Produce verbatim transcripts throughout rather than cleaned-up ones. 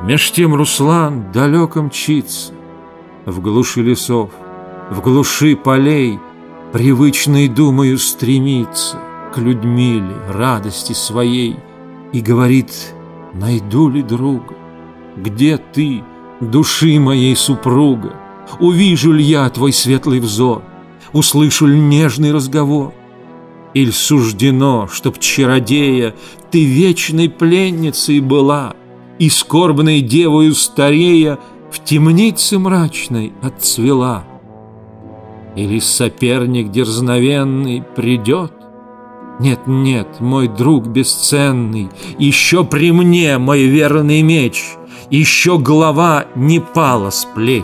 Меж тем Руслан далеко мчится, в глуши лесов, в глуши полей, привычной думою стремится к Людмиле, радости своей, и говорит: найду ли друга? Где ты, души моей супруга? Увижу ли я твой светлый взор? Услышу ли нежный разговор? Иль суждено, чтоб, чародея, ты вечной пленницей была, и скорбной девою старея в темнице мрачной отцвела? Или соперник дерзновенный придет? Нет, нет, мой друг бесценный, еще при мне мой верный меч, еще голова не пала с плеч.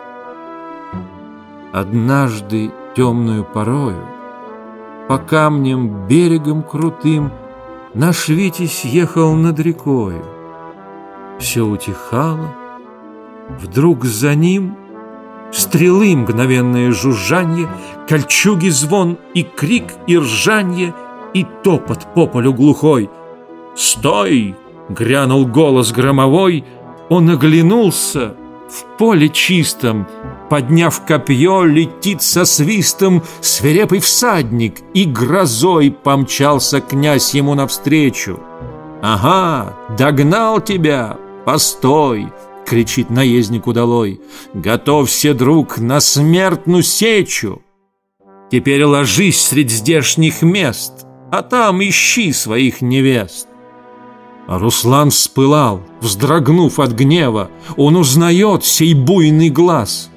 Однажды темную порою по камням берегом крутым наш Витязь ехал над рекою. Все утихало, вдруг за ним стрелы мгновенное жужжанье, кольчуги звон и крик и ржанье, и топот по полю глухой. «Стой!» — грянул голос громовой. Он оглянулся. В поле чистом, подняв копье, летит со свистом свирепый всадник, и грозой помчался князь ему навстречу. «Ага, догнал тебя! Постой!» — кричит наездник удалой. «Готовься, друг, на смертную сечу! Теперь ложись средь здешних мест, а там ищи своих невест!» А Руслан вспылал, вздрогнув от гнева. Он узнает сей буйный глаз.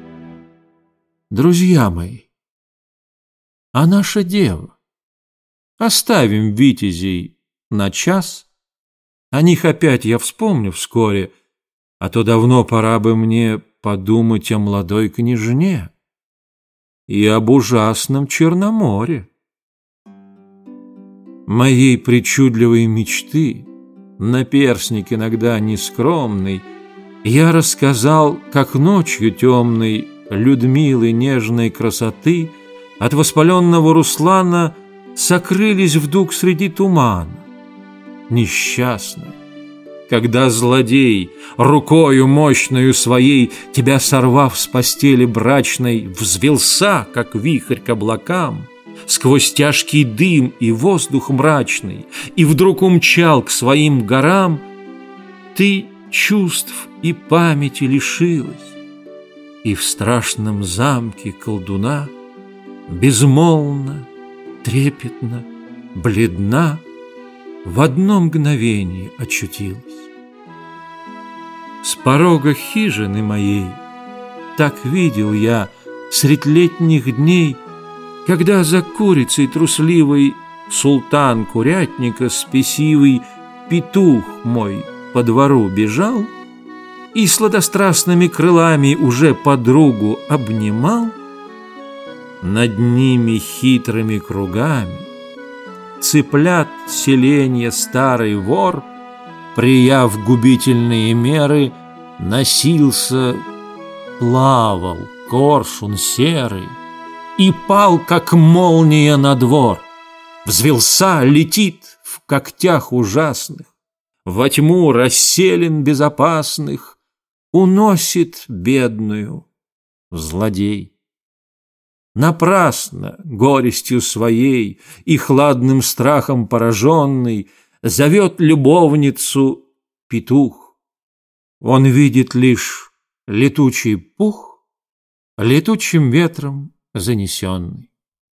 Друзья мои, а наша дева? Оставим витязей на час. О них опять я вспомню вскоре, а то давно пора бы мне подумать о молодой княжне и об ужасном Черноморе. Моей причудливой мечты наперсник иногда нескромный я рассказал, как ночью темной Людмилы нежной красоты от воспаленного Руслана сокрылись вдруг среди тумана. Несчастная, когда злодей рукою мощною своей, тебя сорвав с постели брачной, взвился, как вихрь к облакам, сквозь тяжкий дым и воздух мрачный, и вдруг умчал к своим горам, ты чувств и памяти лишилась, и в страшном замке колдуна безмолвно, трепетно, бледна в одно мгновение очутилась. С порога хижины моей так видел я средь летних дней, когда за курицей трусливой султан курятника спесивый петух мой по двору бежал и сладострастными крылами уже подругу обнимал, над ними хитрыми кругами цыплят селенья старый вор, прияв губительные меры, носился, плавал коршун серый и пал, как молния на двор. Взвелся, летит в когтях ужасных, во тьму расселен безопасных, уносит бедную злодей. Напрасно горестью своей и хладным страхом пораженный зовет любовницу петух. Он видит лишь летучий пух, летучим ветром занесенный.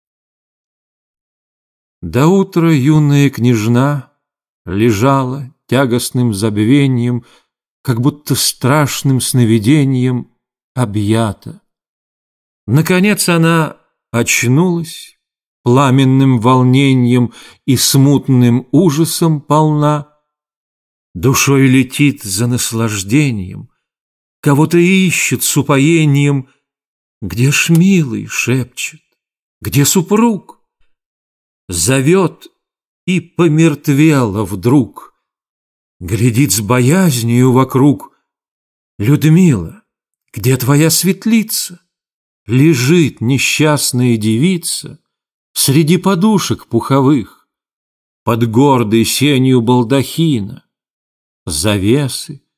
До утра юная княжна лежала тягостным забвением, как будто страшным сновидением объята. Наконец она очнулась, пламенным волнением и смутным ужасом полна, душой летит за наслаждением, кого-то ищет с упоением. Где ж милый, шепчет, где супруг? Зовет и помертвела вдруг, глядит с боязнью вокруг. Людмила, где твоя светлица? Лежит несчастная девица среди подушек пуховых, под гордой сенью балдахина. Завесы,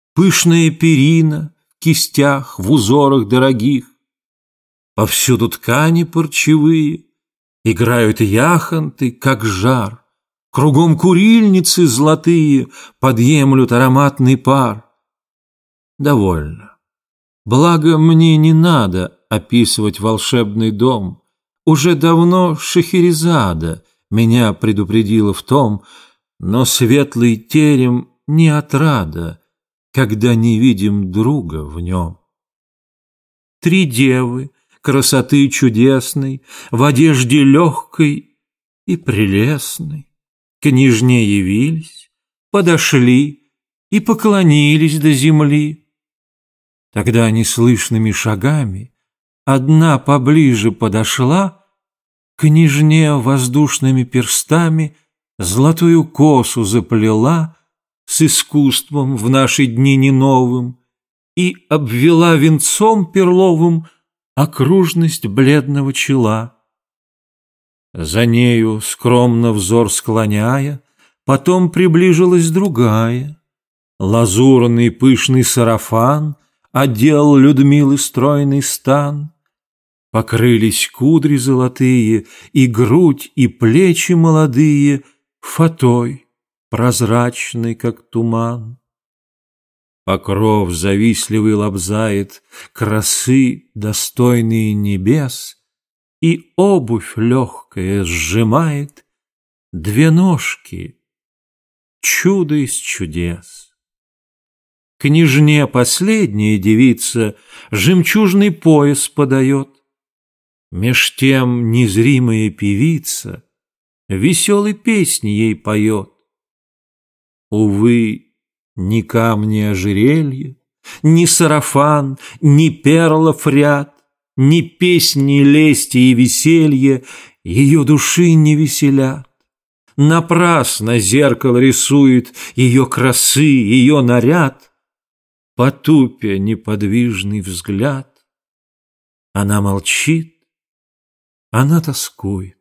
пышная перина в кистях, в узорах дорогих. Повсюду ткани парчевые, играют яхонты, как жар. Кругом курильницы золотые подъемлют ароматный пар. Довольно. Благо мне не надо описывать волшебный дом. Уже давно Шахерезада меня предупредила в том, но светлый терем не отрада, когда не видим друга в нем. Три девы красоты чудесной, в одежде легкой и прелестной, к княжне явились, подошли и поклонились до земли. Тогда неслышными шагами одна поближе подошла, к княжне воздушными перстами золотую косу заплела с искусством в наши дни не новым и обвела венцом перловым окружность бледного чела. За нею, скромно взор склоняя, потом приближилась другая. Лазурный пышный сарафан одел Людмилы стройный стан. Покрылись кудри золотые, и грудь, и плечи молодые фатой, прозрачной, как туман. Покров завистливый лобзает красы, достойные небес, и обувь легкая сжимает две ножки, чудо из чудес. Княжне последняя девица жемчужный пояс подает, меж тем незримая певица веселой песни ей поет. Увы, ни камни ожерелья, ни сарафан, ни перлов ряд, ни песни лести и веселья ее души не веселят. Напрасно зеркало рисует ее красы, ее наряд, потупя неподвижный взгляд. Она молчит, она тоскует.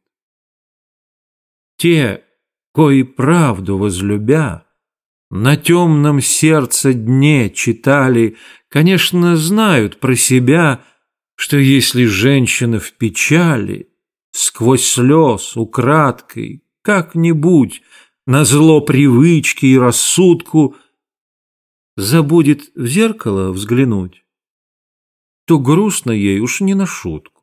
Те, кои правду возлюбя, на темном сердце дне читали, конечно, знают про себя, что если женщина в печали, сквозь слез, украдкой, как-нибудь, назло привычке и рассудку, забудет в зеркало взглянуть, то грустно ей уж не на шутку.